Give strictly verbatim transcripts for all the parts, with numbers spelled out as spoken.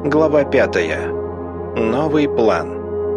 Глава пятая. Новый план.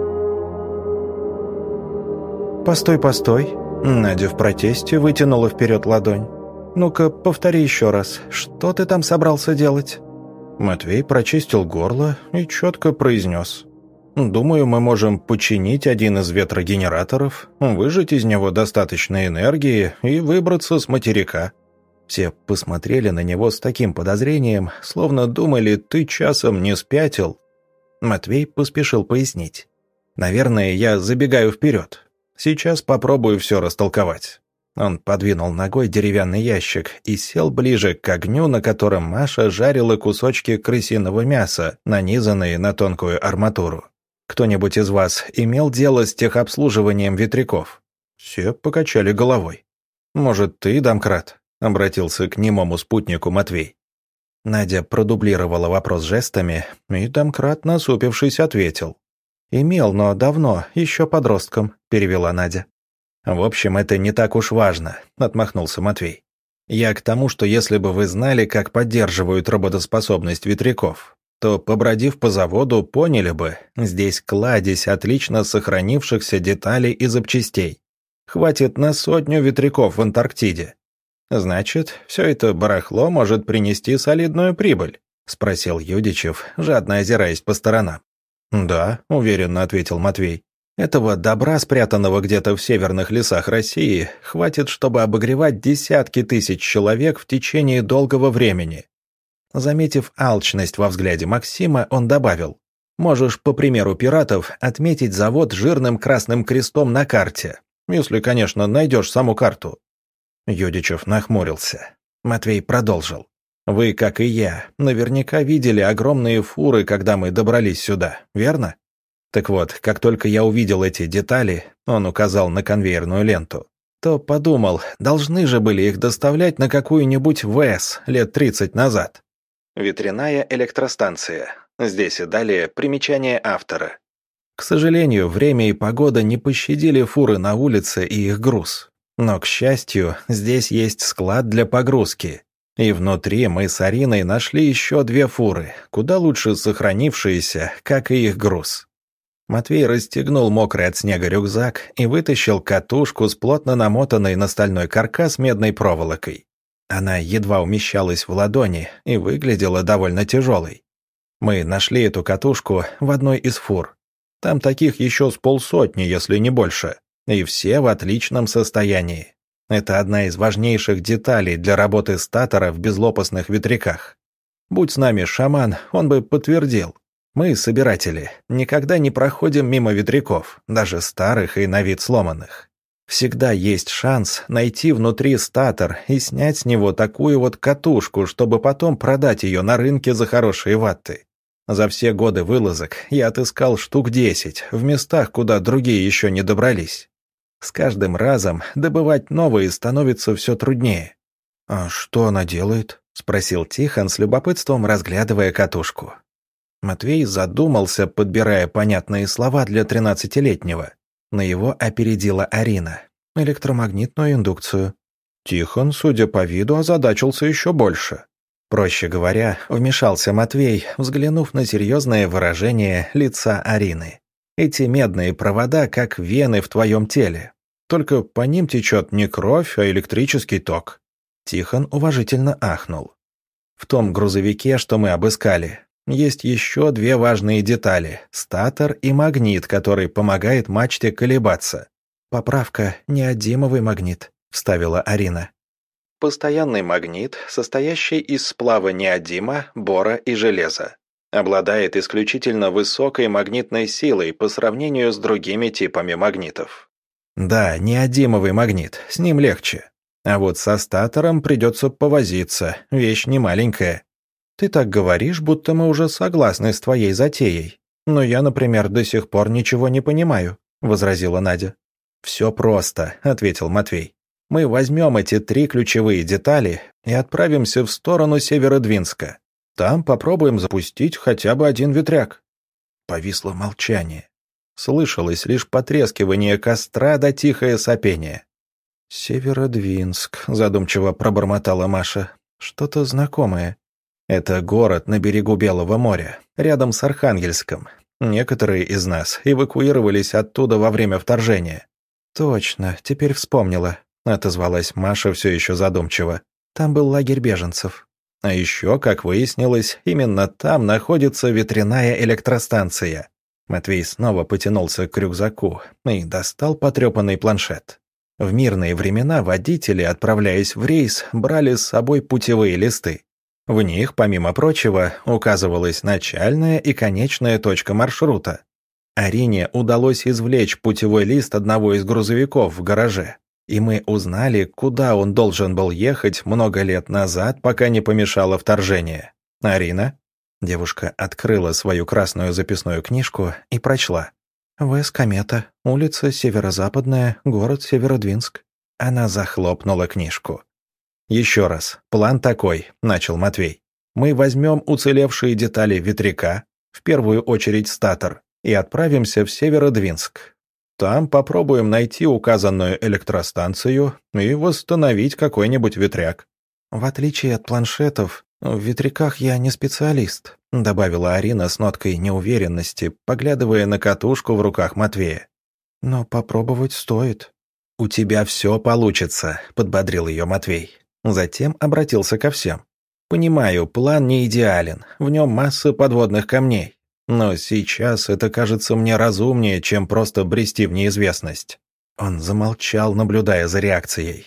«Постой, постой!» Надя в протесте вытянула вперед ладонь. «Ну-ка, повтори еще раз. Что ты там собрался делать?» Матвей прочистил горло и четко произнес. «Думаю, мы можем починить один из ветрогенераторов, выжать из него достаточно энергии и выбраться с материка». Все посмотрели на него с таким подозрением, словно думали, ты часом не спятил. Матвей поспешил пояснить. «Наверное, я забегаю вперед. Сейчас попробую все растолковать». Он подвинул ногой деревянный ящик и сел ближе к огню, на котором Маша жарила кусочки крысиного мяса, нанизанные на тонкую арматуру. «Кто-нибудь из вас имел дело с техобслуживанием ветряков?» Все покачали головой. «Может, ты, домкрат?» — обратился к немому спутнику Матвей. Надя продублировала вопрос жестами, и домкрат, насупившись, ответил. «Имел, но давно, еще подростком», — перевела Надя. «В общем, это не так уж важно», — отмахнулся Матвей. «Я к тому, что если бы вы знали, как поддерживают работоспособность ветряков, то, побродив по заводу, поняли бы, здесь кладезь отлично сохранившихся деталей и запчастей. Хватит на сотню ветряков в Антарктиде». «Значит, все это барахло может принести солидную прибыль?» — спросил Юдичев, жадно озираясь по сторонам. «Да», — уверенно ответил Матвей. «Этого добра, спрятанного где-то в северных лесах России, хватит, чтобы обогревать десятки тысяч человек в течение долгого времени». Заметив алчность во взгляде Максима, он добавил. «Можешь, по примеру пиратов, отметить завод жирным красным крестом на карте, если, конечно, найдешь саму карту». Юдичев нахмурился. Матвей продолжил. «Вы, как и я, наверняка видели огромные фуры, когда мы добрались сюда, верно? Так вот, как только я увидел эти детали, он указал на конвейерную ленту, то подумал, должны же были их доставлять на какую-нибудь ВЭС лет тридцать назад». Ветряная электростанция. Здесь и далее примечание автора. К сожалению, время и погода не пощадили фуры на улице и их груз. Но, к счастью, здесь есть склад для погрузки. И внутри мы с Ариной нашли еще две фуры, куда лучше сохранившиеся, как и их груз. Матвей расстегнул мокрый от снега рюкзак и вытащил катушку с плотно намотанной на стальной каркас медной проволокой. Она едва умещалась в ладони и выглядела довольно тяжелой. Мы нашли эту катушку в одной из фур. Там таких еще с полсотни, если не больше. И все в отличном состоянии. Это одна из важнейших деталей для работы статора в безлопастных ветряках. Будь с нами шаман, он бы подтвердил. Мы, собиратели, никогда не проходим мимо ветряков, даже старых и на вид сломанных. Всегда есть шанс найти внутри статор и снять с него такую вот катушку, чтобы потом продать ее на рынке за хорошие ватты. За все годы вылазок я отыскал штук десять в местах, куда другие еще не добрались. С каждым разом добывать новые становится все труднее. «А что она делает?» — спросил Тихон с любопытством, разглядывая катушку. Матвей задумался, подбирая понятные слова для тринадцатилетнего. На его опередила Арина. «Электромагнитную индукцию». Тихон, судя по виду, озадачился еще больше. Проще говоря, вмешался Матвей, взглянув на серьезное выражение лица Арины. «Эти медные провода, как вены в твоем теле. Только по ним течет не кровь, а электрический ток». Тихон уважительно ахнул. «В том грузовике, что мы обыскали, есть еще две важные детали – статор и магнит, который помогает мачте колебаться». «Поправка – неодимовый магнит», – вставила Арина. Постоянный магнит, состоящий из сплава неодима, бора и железа. Обладает исключительно высокой магнитной силой по сравнению с другими типами магнитов. Да, неодимовый магнит, с ним легче. А вот со статором придется повозиться, вещь не маленькая. Ты так говоришь, будто мы уже согласны с твоей затеей. Но я, например, до сих пор ничего не понимаю, возразила Надя. Все просто, ответил Матвей. Мы возьмем эти три ключевые детали и отправимся в сторону Северодвинска. Там попробуем запустить хотя бы один ветряк». Повисло молчание. Слышалось лишь потрескивание костра да тихое сопение. «Северодвинск», — задумчиво пробормотала Маша. «Что-то знакомое». Это город на берегу Белого моря, рядом с Архангельском. Некоторые из нас эвакуировались оттуда во время вторжения». «Точно, теперь вспомнила», — отозвалась Маша все еще задумчиво. «Там был лагерь беженцев». А еще, как выяснилось, именно там находится ветряная электростанция. Матвей снова потянулся к рюкзаку и достал потрепанный планшет. В мирные времена водители, отправляясь в рейс, брали с собой путевые листы. В них, помимо прочего, указывалась начальная и конечная точка маршрута. Арине удалось извлечь путевой лист одного из грузовиков в гараже, и мы узнали, куда он должен был ехать много лет назад, пока не помешало вторжение. «Арина?» Девушка открыла свою красную записную книжку и прочла. «ВЭС Комета, улица Северо-Западная, город Северодвинск». Она захлопнула книжку. «Еще раз, план такой», — начал Матвей. «Мы возьмем уцелевшие детали ветряка, в первую очередь статор, и отправимся в Северодвинск. Там попробуем найти указанную электростанцию и восстановить какой-нибудь ветряк». «В отличие от планшетов, в ветряках я не специалист», — добавила Арина с ноткой неуверенности, поглядывая на катушку в руках Матвея. «Но попробовать стоит». «У тебя все получится», — подбодрил ее Матвей. Затем обратился ко всем. «Понимаю, план не идеален, в нем масса подводных камней. Но сейчас это кажется мне разумнее, чем просто брести в неизвестность». Он замолчал, наблюдая за реакцией.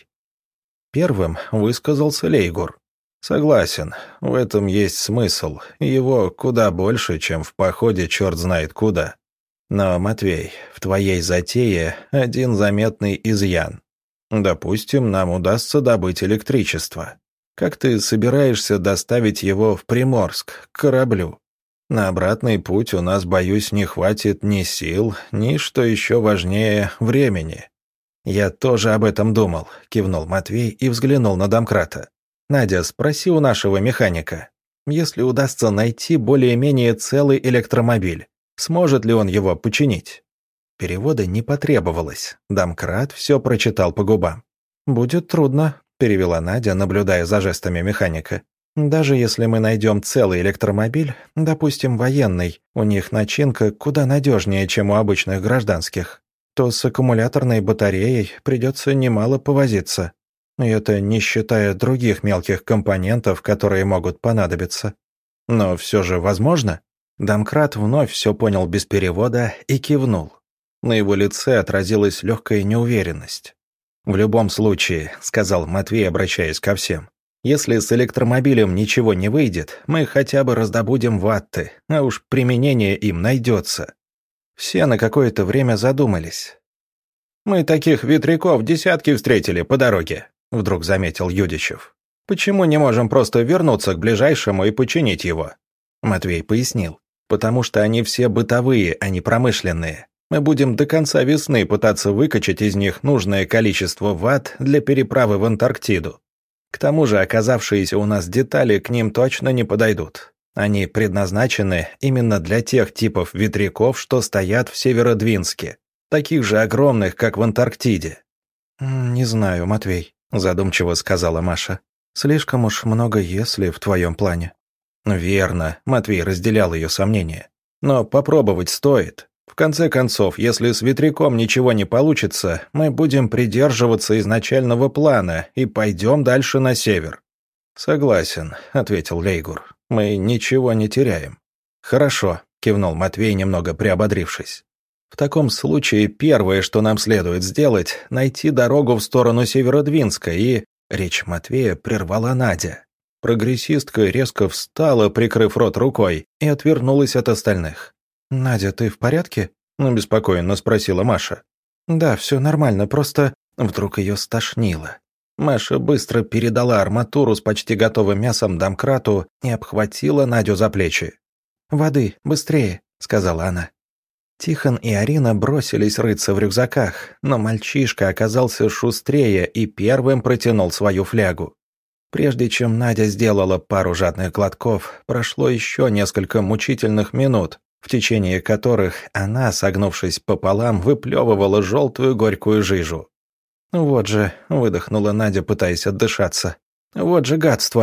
Первым высказался Лейгур. «Согласен, в этом есть смысл, его куда больше, чем в походе черт знает куда. Но, Матвей, в твоей затее один заметный изъян. Допустим, нам удастся добыть электричество. Как ты собираешься доставить его в Приморск, к кораблю? На обратный путь у нас, боюсь, не хватит ни сил, ни, что еще важнее, времени». «Я тоже об этом думал», — кивнул Матвей и взглянул на домкрата. «Надя, спроси у нашего механика, если удастся найти более-менее целый электромобиль, сможет ли он его починить?» Перевода не потребовалось, домкрат все прочитал по губам. «Будет трудно», — перевела Надя, наблюдая за жестами механика. «Даже если мы найдем целый электромобиль, допустим, военный, у них начинка куда надежнее, чем у обычных гражданских, то с аккумуляторной батареей придется немало повозиться. И это не считая других мелких компонентов, которые могут понадобиться. Но все же возможно?» Домкрат вновь все понял без перевода и кивнул. На его лице отразилась легкая неуверенность. «В любом случае», — сказал Матвей, обращаясь ко всем, «если с электромобилем ничего не выйдет, мы хотя бы раздобудем ватты, а уж применение им найдется». Все на какое-то время задумались. «Мы таких ветряков десятки встретили по дороге», — вдруг заметил Юдичев. «Почему не можем просто вернуться к ближайшему и починить его?» Матвей пояснил. «Потому что они все бытовые, а не промышленные. Мы будем до конца весны пытаться выкачать из них нужное количество ватт для переправы в Антарктиду. К тому же оказавшиеся у нас детали к ним точно не подойдут. Они предназначены именно для тех типов ветряков, что стоят в Северодвинске, таких же огромных, как в Антарктиде». «Не знаю, Матвей», — задумчиво сказала Маша. «Слишком уж много «если» в твоем плане». «Верно», — Матвей разделял ее сомнения. «Но попробовать стоит. В конце концов, если с ветряком ничего не получится, мы будем придерживаться изначального плана и пойдем дальше на север». «Согласен», — ответил Лейгур. «Мы ничего не теряем». «Хорошо», — кивнул Матвей, немного приободрившись. «В таком случае первое, что нам следует сделать, найти дорогу в сторону Северодвинска и...» Речь Матвея прервала Надя. Прогрессистка резко встала, прикрыв рот рукой, и отвернулась от остальных. «Надя, ты в порядке?» — обеспокоенно спросила Маша. «Да, все нормально, просто...» Вдруг ее стошнило. Маша быстро передала арматуру с почти готовым мясом домкрату и обхватила Надю за плечи. «Воды, быстрее», — сказала она. Тихон и Арина бросились рыться в рюкзаках, но мальчишка оказался шустрее и первым протянул свою флягу. Прежде чем Надя сделала пару жадных глотков, прошло еще несколько мучительных минут, в течение которых она, согнувшись пополам, выплевывала желтую горькую жижу. «Вот же», — выдохнула Надя, пытаясь отдышаться, — «вот же гадство».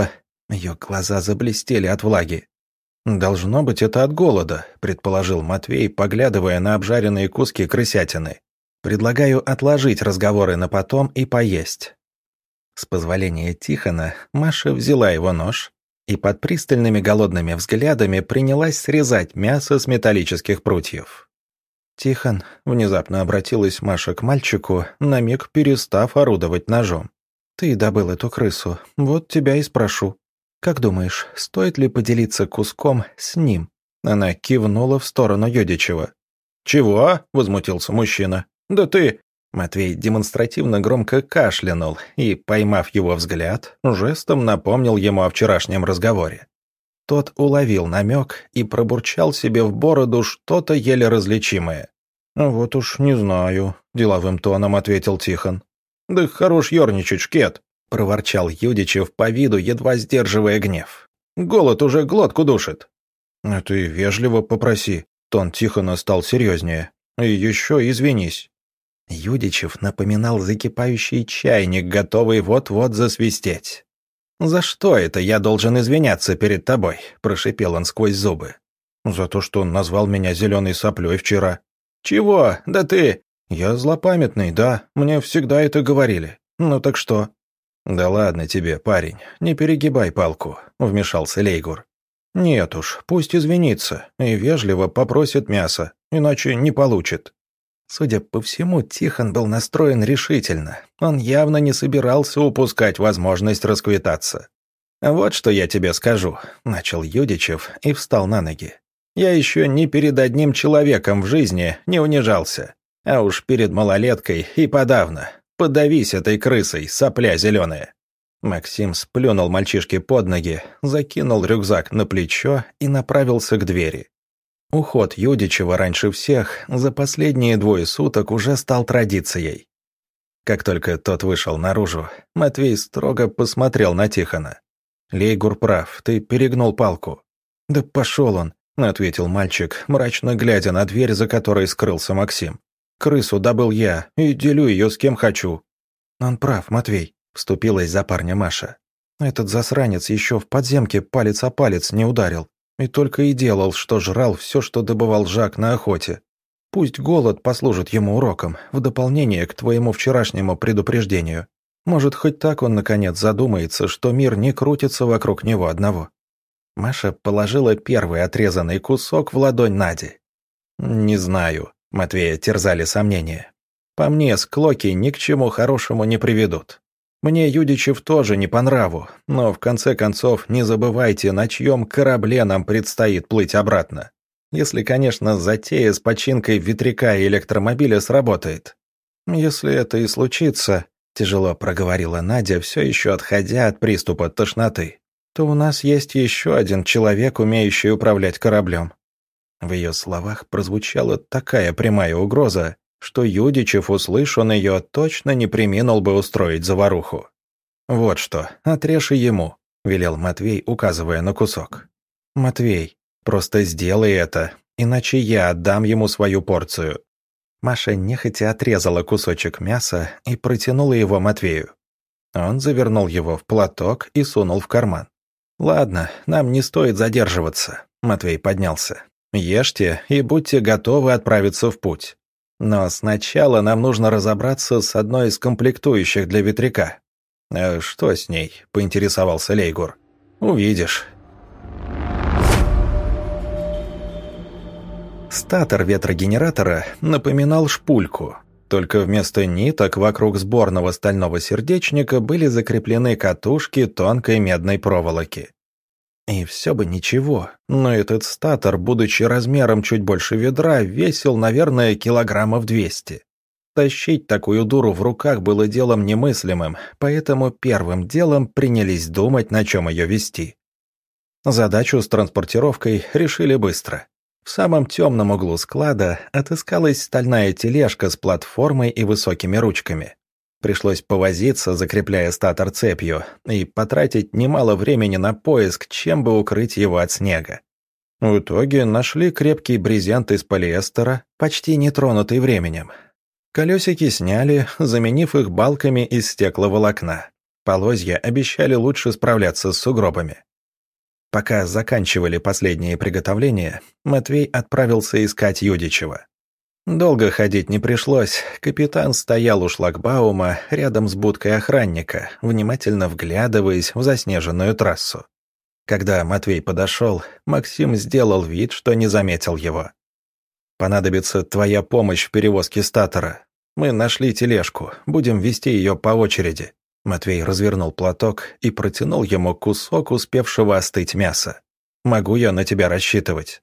Ее глаза заблестели от влаги. «Должно быть, это от голода», — предположил Матвей, поглядывая на обжаренные куски крысятины. «Предлагаю отложить разговоры на потом и поесть». С позволения Тихона Маша взяла его нож и под пристальными голодными взглядами принялась срезать мясо с металлических прутьев. «Тихон», — внезапно обратилась Маша к мальчику, на миг перестав орудовать ножом. «Ты добыл эту крысу, вот тебя и спрошу. Как думаешь, стоит ли поделиться куском с ним?» Она кивнула в сторону Юдичева. «Чего?» — возмутился мужчина. «Да ты...» Матвей демонстративно громко кашлянул и, поймав его взгляд, жестом напомнил ему о вчерашнем разговоре. Тот уловил намек и пробурчал себе в бороду что-то еле различимое. «Вот уж не знаю», — деловым тоном ответил Тихон. «Да хорош ерничать, шкет», — проворчал Юдичев по виду, едва сдерживая гнев. «Голод уже глотку душит». «А ты вежливо попроси», — тон Тихона стал серьезнее. «И еще извинись». Юдичев напоминал закипающий чайник, готовый вот-вот засвистеть. «За что это я должен извиняться перед тобой?» – прошипел он сквозь зубы. «За то, что он назвал меня зеленой соплей вчера». «Чего? Да ты...» «Я злопамятный, да, мне всегда это говорили. Ну так что?» «Да ладно тебе, парень, не перегибай палку», – вмешался Лейгур. «Нет уж, пусть извинится и вежливо попросит мясо, иначе не получит». Судя по всему, Тихон был настроен решительно. Он явно не собирался упускать возможность расквитаться. «Вот что я тебе скажу», — начал Юдичев и встал на ноги. «Я еще ни перед одним человеком в жизни не унижался. А уж перед малолеткой и подавно. Подавись этой крысой, сопля зеленая». Максим сплюнул мальчишке под ноги, закинул рюкзак на плечо и направился к двери. Уход Юдичева раньше всех за последние двое суток уже стал традицией. Как только тот вышел наружу, Матвей строго посмотрел на Тихона. «Лейгур прав, ты перегнул палку». «Да пошел он», — ответил мальчик, мрачно глядя на дверь, за которой скрылся Максим. «Крысу добыл я и делю ее с кем хочу». «Он прав, Матвей», — вступилась за парня Маша. «Этот засранец еще в подземке палец о палец не ударил. И только и делал, что жрал все, что добывал Жак на охоте. Пусть голод послужит ему уроком, в дополнение к твоему вчерашнему предупреждению. Может, хоть так он, наконец, задумается, что мир не крутится вокруг него одного». Маша положила первый отрезанный кусок в ладонь Нади. «Не знаю», — Матвея терзали сомнения. «По мне, склоки ни к чему хорошему не приведут. Мне Юдичев тоже не по нраву, но в конце концов не забывайте, на чьем корабле нам предстоит плыть обратно. Если, конечно, затея с починкой ветряка и электромобиля сработает. Если это и случится, тяжело проговорила Надя, все еще отходя от приступа тошноты, то у нас есть еще один человек, умеющий управлять кораблем». В ее словах прозвучала такая прямая угроза, что Юдичев, услышан ее, точно не преминул бы устроить заваруху. «Вот что, отрежь и ему», — велел Матвей, указывая на кусок. «Матвей, просто сделай это, иначе я отдам ему свою порцию». Маша нехотя отрезала кусочек мяса и протянула его Матвею. Он завернул его в платок и сунул в карман. «Ладно, нам не стоит задерживаться», — Матвей поднялся. «Ешьте и будьте готовы отправиться в путь. Но сначала нам нужно разобраться с одной из комплектующих для ветряка». «А что с ней?» — поинтересовался Лейгур. «Увидишь». Статор ветрогенератора напоминал шпульку, только вместо ниток вокруг сборного стального сердечника были закреплены катушки тонкой медной проволоки. И все бы ничего, но этот статор, будучи размером чуть больше ведра, весил, наверное, килограммов двести. Тащить такую дуру в руках было делом немыслимым, поэтому первым делом принялись думать, на чем ее везти. Задачу с транспортировкой решили быстро. В самом темном углу склада отыскалась стальная тележка с платформой и высокими ручками. Пришлось повозиться, закрепляя статор цепью, и потратить немало времени на поиск, чем бы укрыть его от снега. В итоге нашли крепкий брезент из полиэстера, почти не тронутый временем. Колесики сняли, заменив их балками из стекловолокна. Полозья обещали лучше справляться с сугробами. Пока заканчивали последние приготовления, Матвей отправился искать Юдичева. Долго ходить не пришлось, капитан стоял у шлагбаума рядом с будкой охранника, внимательно вглядываясь в заснеженную трассу. Когда Матвей подошел, Максим сделал вид, что не заметил его. «Понадобится твоя помощь в перевозке статора. Мы нашли тележку, будем везти ее по очереди». Матвей развернул платок и протянул ему кусок успевшего остыть мяса. «Могу я на тебя рассчитывать?»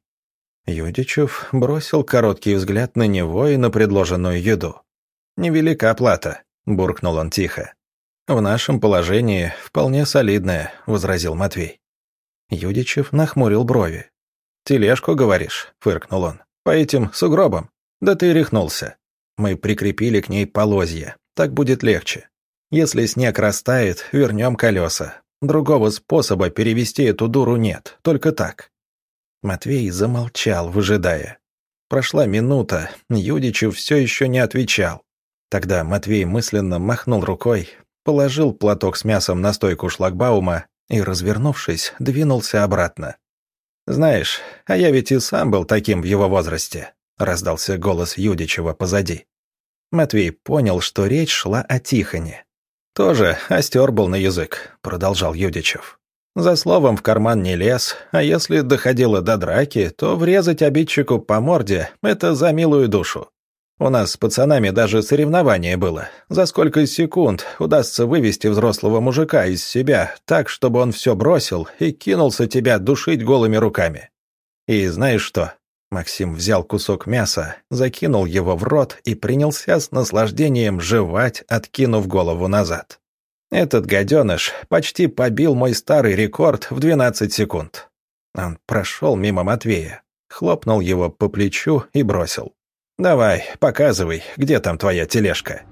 Юдичев бросил короткий взгляд на него и на предложенную еду. «Невелика оплата», — буркнул он тихо. «В нашем положении вполне солидная», — возразил Матвей. Юдичев нахмурил брови. «Тележку, говоришь?» — фыркнул он. «По этим сугробам? Да ты рехнулся. Мы прикрепили к ней полозья, так будет легче. Если снег растает, вернем колеса. Другого способа перевести эту дуру нет, только так». Матвей замолчал, выжидая. Прошла минута, Юдичев все еще не отвечал. Тогда Матвей мысленно махнул рукой, положил платок с мясом на стойку шлагбаума и, развернувшись, двинулся обратно. «Знаешь, а я ведь и сам был таким в его возрасте», — раздался голос Юдичева позади. Матвей понял, что речь шла о Тихоне. «Тоже остер был на язык», — продолжал Юдичев. «За словом в карман не лез, а если доходило до драки, то врезать обидчику по морде — это за милую душу. У нас с пацанами даже соревнование было. За сколько секунд удастся вывести взрослого мужика из себя так, чтобы он все бросил и кинулся тебя душить голыми руками. И знаешь что?» Максим взял кусок мяса, закинул его в рот и принялся с наслаждением жевать, откинув голову назад. «Этот гаденыш почти побил мой старый рекорд в двенадцать секунд». Он прошел мимо Матвея, хлопнул его по плечу и бросил. «Давай, показывай, где там твоя тележка».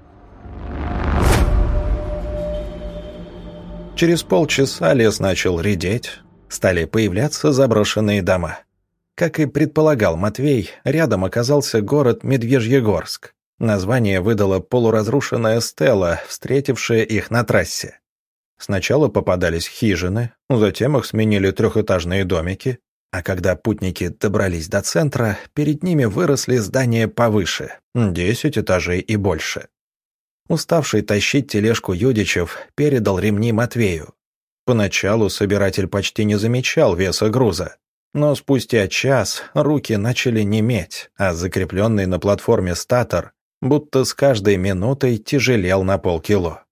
Через полчаса лес начал редеть, стали появляться заброшенные дома. Как и предполагал Матвей, рядом оказался город Медвежьегорск. Название выдала полуразрушенная стела, встретившая их на трассе. Сначала попадались хижины, затем их сменили трехэтажные домики, а когда путники добрались до центра, перед ними выросли здания повыше, десять этажей и больше. Уставший тащить тележку Юдичев передал ремни Матвею. Поначалу собиратель почти не замечал веса груза, но спустя час руки начали неметь, а закрепленный на платформе статор будто с каждой минутой тяжелел на полкило.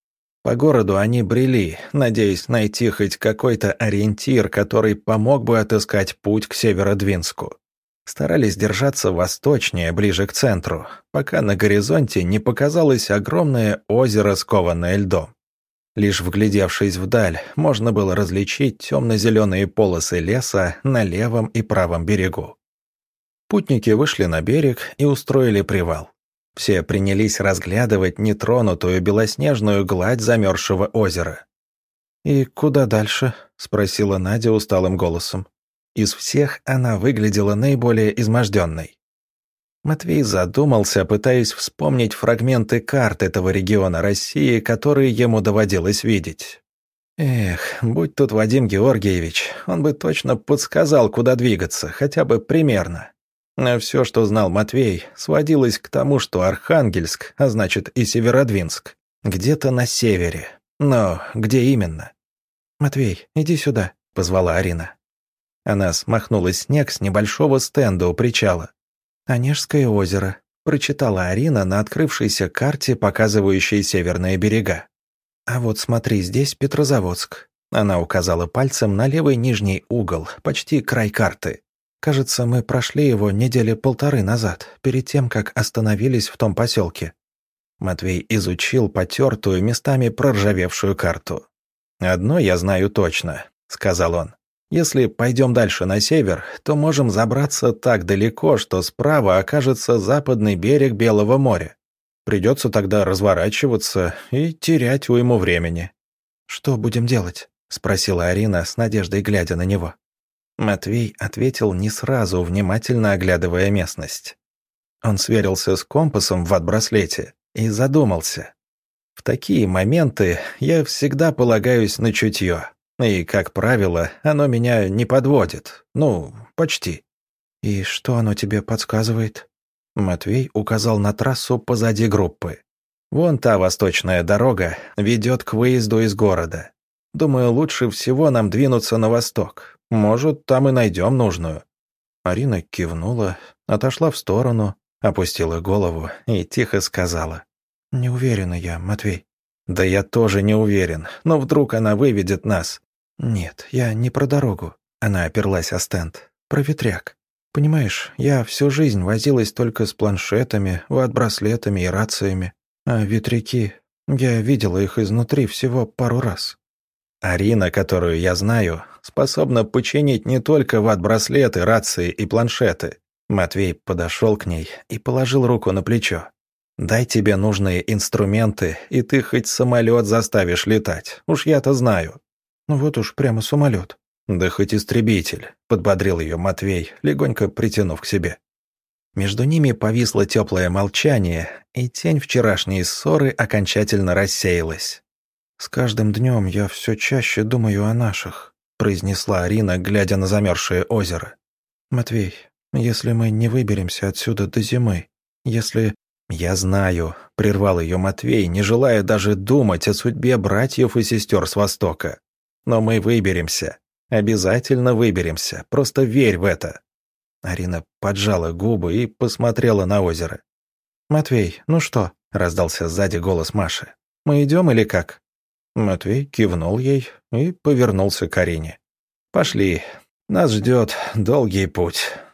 По городу они брели, надеясь найти хоть какой-то ориентир, который помог бы отыскать путь к Северодвинску. Старались держаться восточнее, ближе к центру, пока на горизонте не показалось огромное озеро, скованное льдом. Лишь вглядевшись вдаль, можно было различить темно-зеленые полосы леса на левом и правом берегу. Путники вышли на берег и устроили привал. Все принялись разглядывать нетронутую белоснежную гладь замерзшего озера. «И куда дальше?» — спросила Надя усталым голосом. Из всех она выглядела наиболее изможденной. Матвей задумался, пытаясь вспомнить фрагменты карт этого региона России, которые ему доводилось видеть. Эх, будь тут Вадим Георгиевич, он бы точно подсказал, куда двигаться, хотя бы примерно. Но все, что знал Матвей, сводилось к тому, что Архангельск, а значит и Северодвинск, где-то на севере. Но где именно? «Матвей, иди сюда», — позвала Арина. Она смахнула снег с небольшого стенда у причала. «Онежское озеро», — прочитала Арина на открывшейся карте, показывающей северные берега. «А вот смотри, здесь Петрозаводск». Она указала пальцем на левый нижний угол, почти край карты. «Кажется, мы прошли его недели полторы назад, перед тем, как остановились в том поселке». Матвей изучил потертую, местами проржавевшую карту. «Одно я знаю точно», — сказал он. «Если пойдем дальше на север, то можем забраться так далеко, что справа окажется западный берег Белого моря. Придется тогда разворачиваться и терять уйму времени». «Что будем делать?» — спросила Арина с надеждой, глядя на него. Матвей ответил не сразу, внимательно оглядывая местность. Он сверился с компасом в ват-браслете и задумался. В такие моменты я всегда полагаюсь на чутье. И, как правило, оно меня не подводит. Ну, почти. «И что оно тебе подсказывает?» Матвей указал на трассу позади группы. «Вон та восточная дорога ведет к выезду из города. Думаю, лучше всего нам двинуться на восток. Может, там и найдем нужную». Арина кивнула, отошла в сторону, опустила голову и тихо сказала: «Не уверена я, Матвей». «Да я тоже не уверен, но вдруг она выведет нас». «Нет, я не про дорогу», — она оперлась о стенд. «Про ветряк. Понимаешь, я всю жизнь возилась только с планшетами, ват-браслетами и рациями. А ветряки, я видела их изнутри всего пару раз». «Арина, которую я знаю, способна починить не только ват-браслеты, рации и планшеты». Матвей подошел к ней и положил руку на плечо. «Дай тебе нужные инструменты, и ты хоть самолет заставишь летать. Уж я-то знаю». «Ну вот уж прямо самолет». «Да хоть истребитель», — подбодрил ее Матвей, легонько притянув к себе. Между ними повисло теплое молчание, и тень вчерашней ссоры окончательно рассеялась. «С каждым днем я все чаще думаю о наших», — произнесла Арина, глядя на замерзшее озеро. «Матвей, если мы не выберемся отсюда до зимы, если...» «Я знаю», — прервал ее Матвей, не желая даже думать о судьбе братьев и сестер с Востока. «Но мы выберемся. Обязательно выберемся. Просто верь в это». Арина поджала губы и посмотрела на озеро. «Матвей, ну что?» — раздался сзади голос Маши. «Мы идем или как?» Матвей кивнул ей и повернулся к Арине. «Пошли. Нас ждет долгий путь».